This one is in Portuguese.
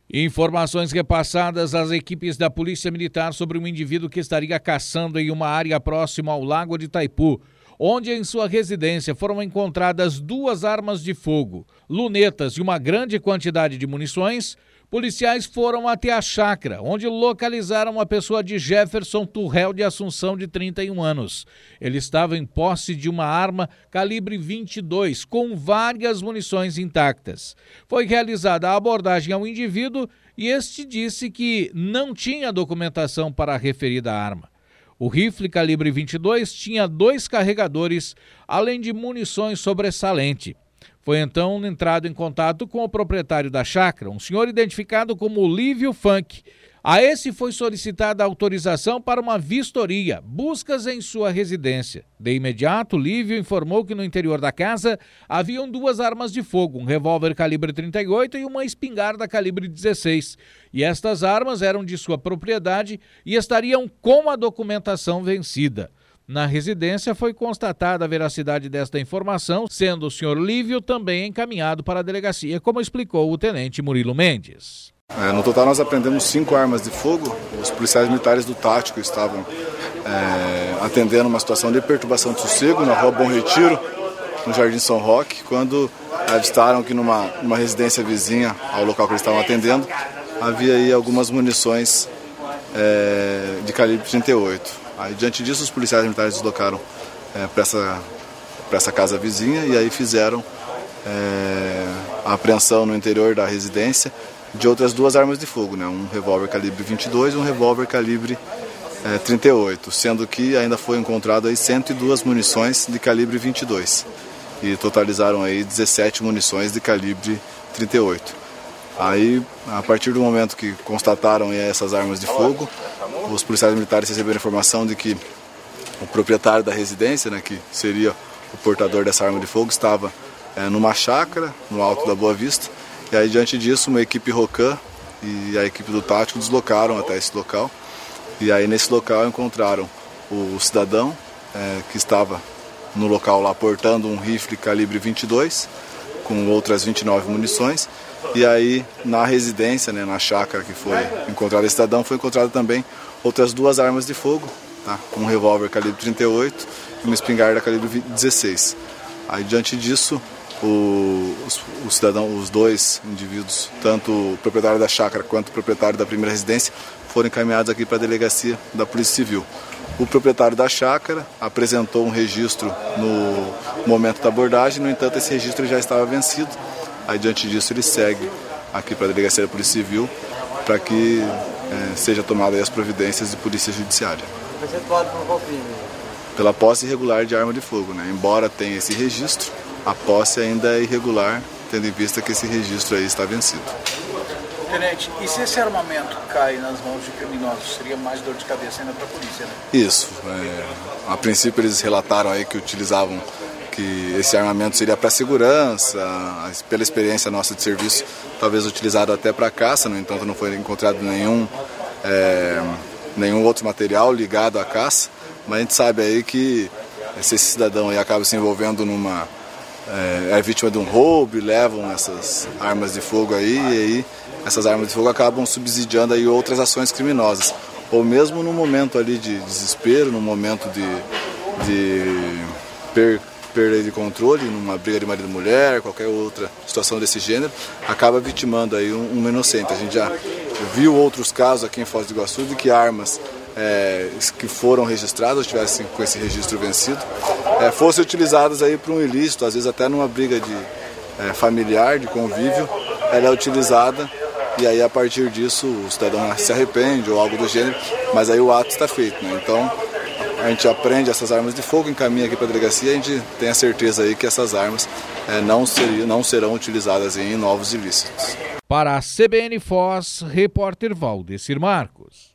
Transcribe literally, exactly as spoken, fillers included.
Informações repassadas às equipes da Polícia Militar sobre um indivíduo que estaria caçando em uma área próxima ao Lago de Itaipu, onde em sua residência foram encontradas duas armas de fogo, lunetas e uma grande quantidade de munições. Policiais foram até a chácara, onde localizaram a pessoa de Jefferson Turrell de Assunção, de trinta e um anos. Ele estava em posse de uma arma calibre vinte e dois, com várias munições intactas. Foi realizada a abordagem ao indivíduo e este disse que não tinha documentação para a referida arma. O rifle calibre vinte e dois tinha dois carregadores, além de munições sobressalente. Foi então entrado em contato com o proprietário da chácara, um senhor identificado como Lívio Funk. A esse foi solicitada autorização para uma vistoria, buscas em sua residência. De imediato, Lívio informou que no interior da casa haviam duas armas de fogo, um revólver calibre trinta e oito e uma espingarda calibre dezesseis. E estas armas eram de sua propriedade e estariam com a documentação vencida. Na residência foi constatada a veracidade desta informação, sendo o senhor Lívio também encaminhado para a delegacia, como explicou o tenente Murilo Mendes. É, no total nós apreendemos cinco armas de fogo. Os policiais militares do Tático estavam é, atendendo uma situação de perturbação de sossego na rua Bom Retiro, no Jardim São Roque, quando avistaram que numa, numa residência vizinha ao local que eles estavam atendendo, havia aí algumas munições é, de calibre trinta e oito. Aí, diante disso, os policiais militares deslocaram é, para essa, para essa casa vizinha e aí fizeram é, a apreensão no interior da residência de outras duas armas de fogo, né? Um revólver calibre vinte e dois e um revólver calibre é, trinta e oito, sendo que ainda foi encontrado aí cento e duas munições de calibre vinte e dois e totalizaram aí dezessete munições de calibre trinta e oito. Aí, a partir do momento que constataram essas armas de fogo, os policiais militares receberam informação de que o proprietário da residência, né, que seria o portador dessa arma de fogo, estava é, numa chácara, no Alto da Boa Vista. E aí, diante disso, uma equipe ROCAM e a equipe do Tático deslocaram até esse local. E aí, nesse local, encontraram o cidadão é, que estava no local lá portando um rifle calibre vinte e dois, com outras vinte e nove munições. E aí, na residência, né, na chácara que foi encontrado esse cidadão, foi encontrado também outras duas armas de fogo, tá? Um revólver calibre trinta e oito e uma espingarda calibre dezesseis. Aí, diante disso, o, os, o cidadão, os dois indivíduos, tanto o proprietário da chácara quanto o proprietário da primeira residência, foram encaminhados aqui para a delegacia da Polícia Civil. O proprietário da chácara apresentou um registro no momento da abordagem, no entanto, esse registro já estava vencido. Aí, diante disso, ele segue aqui para a Delegacia da Polícia Civil para que é, seja tomada aí as providências de polícia judiciária. Percentuado por qual crime? Pela posse irregular de arma de fogo, né? Embora tenha esse registro, a posse ainda é irregular, tendo em vista que esse registro aí está vencido. Tenente, e se esse armamento cai nas mãos de criminosos, seria mais dor de cabeça ainda para a polícia, né? Isso. É, a princípio, eles relataram aí que utilizavam que esse armamento seria para segurança, pela experiência nossa de serviço, talvez utilizado até para caça. No entanto, não foi encontrado nenhum, é, nenhum outro material ligado à caça, mas a gente sabe aí que se esse cidadão aí acaba se envolvendo numa, é, é vítima de um roubo e levam essas armas de fogo aí, e aí essas armas de fogo acabam subsidiando aí outras ações criminosas, ou mesmo no momento ali de desespero, no momento de, de per perda de controle, numa briga de marido e mulher, qualquer outra situação desse gênero, acaba vitimando aí um, um inocente. A gente já viu outros casos aqui em Foz do Iguaçu de que armas é, que foram registradas, tivessem com esse registro vencido, é, fossem utilizadas aí para um ilícito, às vezes até numa briga de, é, familiar, de convívio, ela é utilizada e aí a partir disso o cidadão se arrepende ou algo do gênero, mas aí o ato está feito, né? Então, a gente aprende essas armas de fogo, encaminha aqui para a delegacia e a gente tem a certeza aí que essas armas é, não, seriam, não serão utilizadas em novos ilícitos. Para a C B N Foz, repórter Valdecir Marcos.